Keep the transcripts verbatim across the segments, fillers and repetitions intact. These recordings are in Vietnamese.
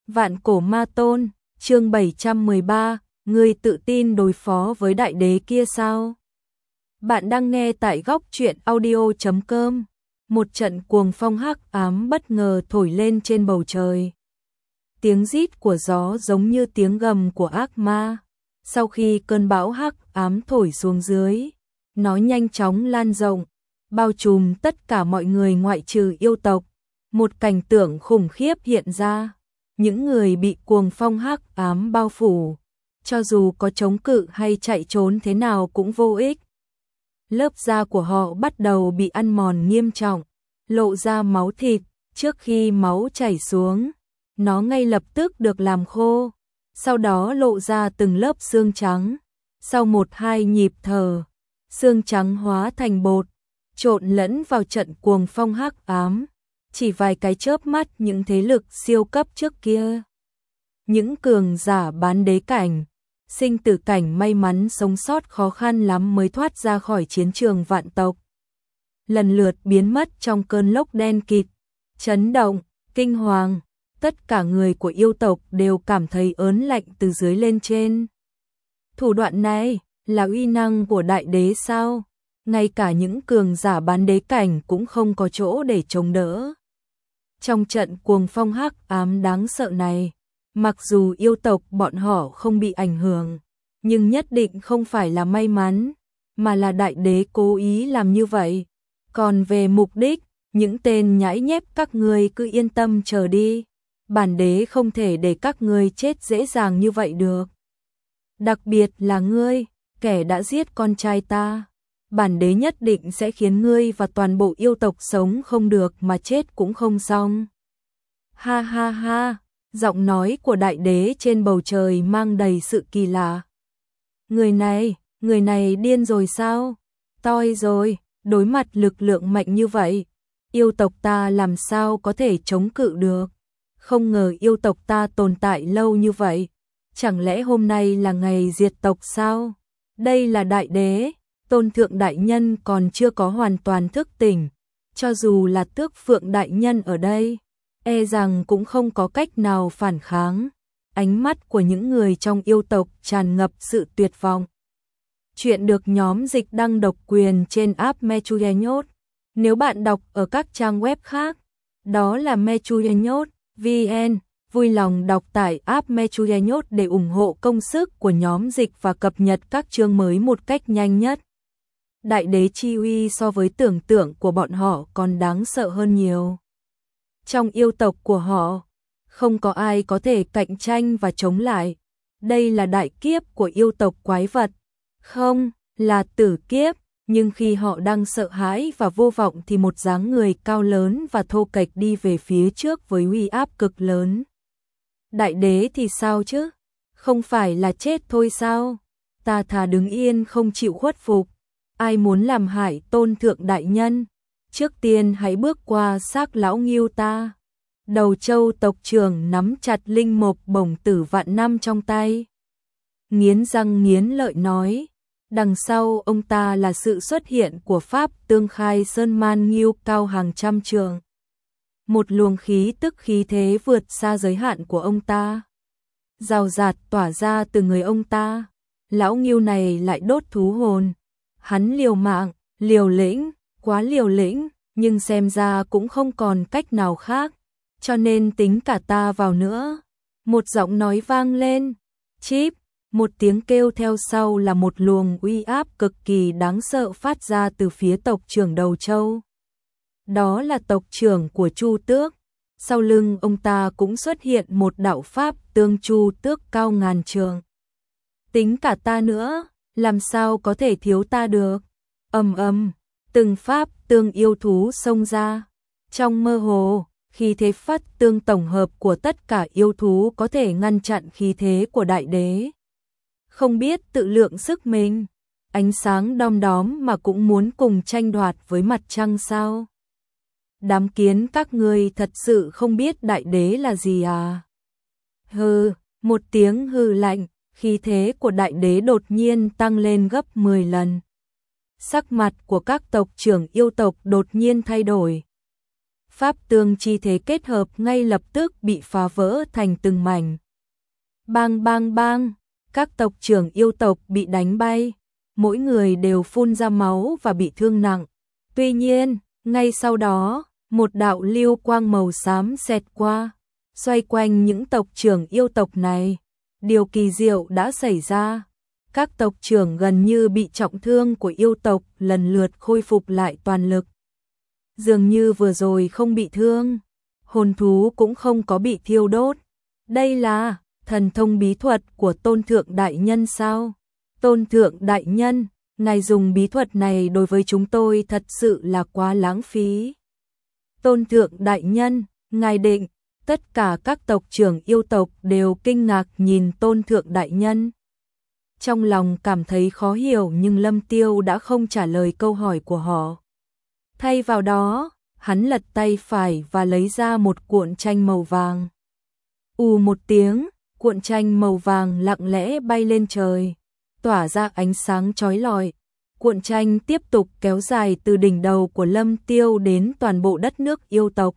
Vạn cổ ma tôn, chương bảy trăm mười ba, ngươi tự tin đối phó với đại đế kia sao? Bạn đang nghe tại góc truyện audio chấm com. Một trận cuồng phong hắc ám bất ngờ thổi lên trên bầu trời. Tiếng rít của gió giống như tiếng gầm của ác ma. Sau khi cơn bão hắc ám thổi xuống dưới, nó nhanh chóng lan rộng, bao trùm tất cả mọi người ngoại trừ yêu tộc. Một cảnh tượng khủng khiếp hiện ra. Những người bị cuồng phong hắc ám bao phủ, cho dù có chống cự hay chạy trốn thế nào cũng vô ích. Lớp da của họ bắt đầu bị ăn mòn nghiêm trọng, lộ ra máu thịt. Trước khi máu chảy xuống, nó ngay lập tức được làm khô, sau đó lộ ra từng lớp xương trắng. Sau một hai nhịp thở, xương trắng hóa thành bột, trộn lẫn vào trận cuồng phong hắc ám. Chỉ vài cái chớp mắt, những thế lực siêu cấp trước kia, những cường giả bán đế cảnh, sinh tử cảnh may mắn sống sót khó khăn lắm mới thoát ra khỏi chiến trường vạn tộc, lần lượt biến mất trong cơn lốc đen kịt. Chấn động, kinh hoàng, tất cả người của yêu tộc đều cảm thấy ớn lạnh từ dưới lên trên. Thủ đoạn này là uy năng của đại đế sao? Ngay cả những cường giả bán đế cảnh cũng không có chỗ để chống đỡ. Trong trận cuồng phong hắc ám đáng sợ này, mặc dù yêu tộc bọn họ không bị ảnh hưởng, nhưng nhất định không phải là may mắn, mà là đại đế cố ý làm như vậy. Còn về mục đích, những tên nhãi nhép các ngươi cứ yên tâm chờ đi, bản đế không thể để các ngươi chết dễ dàng như vậy được. Đặc biệt là ngươi, kẻ đã giết con trai ta, bản đế nhất định sẽ khiến ngươi và toàn bộ yêu tộc sống không được mà chết cũng không xong. Ha ha ha, giọng nói của đại đế trên bầu trời mang đầy sự kỳ lạ. Người này, người này điên rồi sao? Toi rồi, đối mặt lực lượng mạnh như vậy, yêu tộc ta làm sao có thể chống cự được? Không ngờ yêu tộc ta tồn tại lâu như vậy, chẳng lẽ hôm nay là ngày diệt tộc sao? Đây là đại đế. Tôn thượng đại nhân còn chưa có hoàn toàn thức tỉnh, cho dù là Tước Phượng đại nhân ở đây, e rằng cũng không có cách nào phản kháng. Ánh mắt của những người trong yêu tộc tràn ngập sự tuyệt vọng. Chuyện được nhóm dịch đăng độc quyền trên app Mechuyenyot. Nếu bạn đọc ở các trang web khác, đó là Mechuyenyot chấm vn. Vui lòng đọc tải app Mechuyenyot để ủng hộ công sức của nhóm dịch và cập nhật các chương mới một cách nhanh nhất. Đại đế chi uy so với tưởng tượng của bọn họ còn đáng sợ hơn nhiều. Trong yêu tộc của họ, không có ai có thể cạnh tranh và chống lại. Đây là đại kiếp của yêu tộc quái vật, không, là tử kiếp. Nhưng khi họ đang sợ hãi và vô vọng thì một dáng người cao lớn và thô kệch đi về phía trước với uy áp cực lớn. Đại đế thì sao chứ? Không phải là chết thôi sao? Ta thà đứng yên không chịu khuất phục. Ai muốn làm hại tôn thượng đại nhân, trước tiên hãy bước qua xác lão Ngưu ta. Đầu châu tộc trưởng nắm chặt linh mục bổng tử vạn năm trong tay, nghiến răng nghiến lợi nói, đằng sau ông ta là sự xuất hiện của pháp tương khai sơn man Ngưu cao hàng trăm trượng. Một luồng khí tức khí thế vượt xa giới hạn của ông ta, rào rạt tỏa ra từ người ông ta. Lão Ngưu này lại đốt thú hồn. Hắn liều mạng, liều lĩnh, quá liều lĩnh, nhưng xem ra cũng không còn cách nào khác, cho nên tính cả ta vào nữa. Một giọng nói vang lên, chíp, một tiếng kêu theo sau là một luồng uy áp cực kỳ đáng sợ phát ra từ phía tộc trưởng Đầu Châu. Đó là tộc trưởng của Chu Tước, sau lưng ông ta cũng xuất hiện một đạo pháp tương Chu Tước cao ngàn trượng. Tính cả ta nữa, làm sao có thể thiếu ta được? Ầm ầm, từng pháp tương yêu thú xông ra. Trong mơ hồ, khí thế phát tương tổng hợp của tất cả yêu thú có thể ngăn chặn khí thế của đại đế. Không biết tự lượng sức mình, ánh sáng đom đóm mà cũng muốn cùng tranh đoạt với mặt trăng sao? Đám kiến các ngươi thật sự không biết đại đế là gì à? Hừ, một tiếng hừ lạnh. Khí thế của đại đế đột nhiên tăng lên gấp mười lần. Sắc mặt của các tộc trưởng yêu tộc đột nhiên thay đổi. pháp tương chi thế kết hợp ngay lập tức bị phá vỡ thành từng mảnh. Bang bang bang, các tộc trưởng yêu tộc bị đánh bay, mỗi người đều phun ra máu và bị thương nặng. Tuy nhiên, ngay sau đó, một đạo lưu quang màu xám xẹt qua, xoay quanh những tộc trưởng yêu tộc này. Điều kỳ diệu đã xảy ra. Các tộc trưởng gần như bị trọng thương của yêu tộc lần lượt khôi phục lại toàn lực. Dường như vừa rồi không bị thương, hồn thú cũng không có bị thiêu đốt. Đây là thần thông bí thuật của Tôn Thượng Đại Nhân sao? Tôn Thượng Đại Nhân, ngài dùng bí thuật này đối với chúng tôi thật sự là quá lãng phí. Tôn Thượng Đại Nhân, ngài định. Tất cả các tộc trưởng yêu tộc đều kinh ngạc nhìn Tôn Thượng Đại Nhân. Trong lòng cảm thấy khó hiểu nhưng Lâm Tiêu đã không trả lời câu hỏi của họ. Thay vào đó, hắn lật tay phải và lấy ra một cuộn tranh màu vàng. ù một tiếng, cuộn tranh màu vàng lặng lẽ bay lên trời, tỏa ra ánh sáng chói lọi. Cuộn tranh tiếp tục kéo dài từ đỉnh đầu của Lâm Tiêu đến toàn bộ đất nước yêu tộc.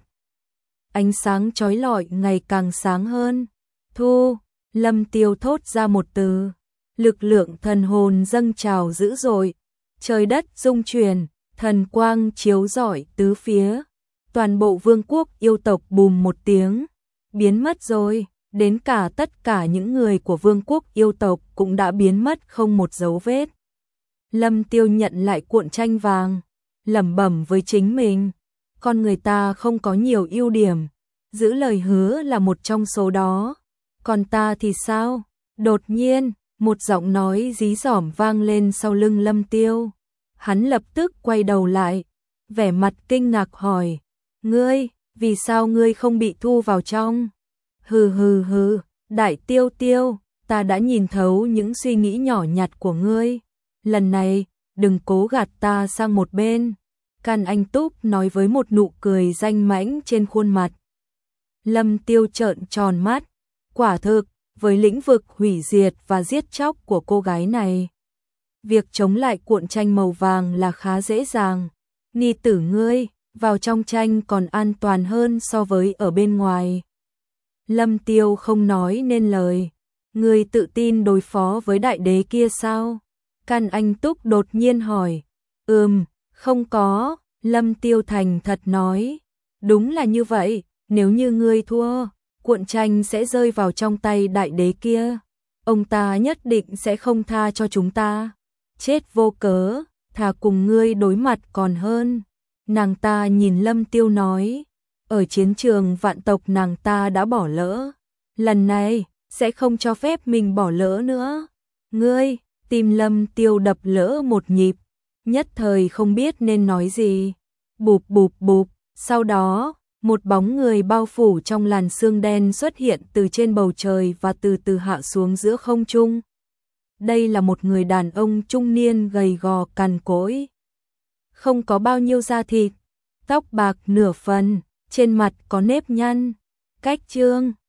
Ánh sáng chói lọi ngày càng sáng hơn. Thu, Lâm Tiêu thốt ra một từ. Lực lượng thần hồn dâng trào dữ dội, trời đất rung chuyển, thần quang chiếu rọi tứ phía. Toàn bộ vương quốc yêu tộc bùm một tiếng, biến mất rồi, đến cả tất cả những người của vương quốc yêu tộc cũng đã biến mất không một dấu vết. Lâm Tiêu nhận lại cuộn tranh vàng, lẩm bẩm với chính mình, con người ta không có nhiều ưu điểm, giữ lời hứa là một trong số đó. Còn ta thì sao? Đột nhiên, một giọng nói dí dỏm vang lên sau lưng Lâm Tiêu. Hắn lập tức quay đầu lại, vẻ mặt kinh ngạc hỏi, ngươi, vì sao ngươi không bị thu vào trong? Hừ hừ hừ, Đại Tiêu Tiêu, ta đã nhìn thấu những suy nghĩ nhỏ nhặt của ngươi. Lần này, đừng cố gạt ta sang một bên. Can Anh Túc nói với một nụ cười danh mãnh trên khuôn mặt. Lâm Tiêu trợn tròn mắt, quả thực, với lĩnh vực hủy diệt và giết chóc của cô gái này, việc chống lại cuộn tranh màu vàng là khá dễ dàng. Ni tử ngươi, vào trong tranh còn an toàn hơn so với ở bên ngoài. Lâm Tiêu không nói nên lời. Ngươi tự tin đối phó với đại đế kia sao? Can Anh Túc đột nhiên hỏi. Ừm, không có, Lâm Tiêu thành thật nói. Đúng là như vậy, nếu như ngươi thua, cuộn tranh sẽ rơi vào trong tay đại đế kia. Ông ta nhất định sẽ không tha cho chúng ta. Chết vô cớ, thà cùng ngươi đối mặt còn hơn. Nàng ta nhìn Lâm Tiêu nói. Ở chiến trường vạn tộc nàng ta đã bỏ lỡ. Lần này, sẽ không cho phép mình bỏ lỡ nữa. Ngươi, tim Lâm Tiêu đập lỡ một nhịp. Nhất thời không biết nên nói gì. Bụp bụp bụp, sau đó, một bóng người bao phủ trong làn sương đen xuất hiện từ trên bầu trời và từ từ hạ xuống giữa không trung. Đây là một người đàn ông trung niên gầy gò cằn cỗi. Không có bao nhiêu da thịt, tóc bạc nửa phần, trên mặt có nếp nhăn. Cách trương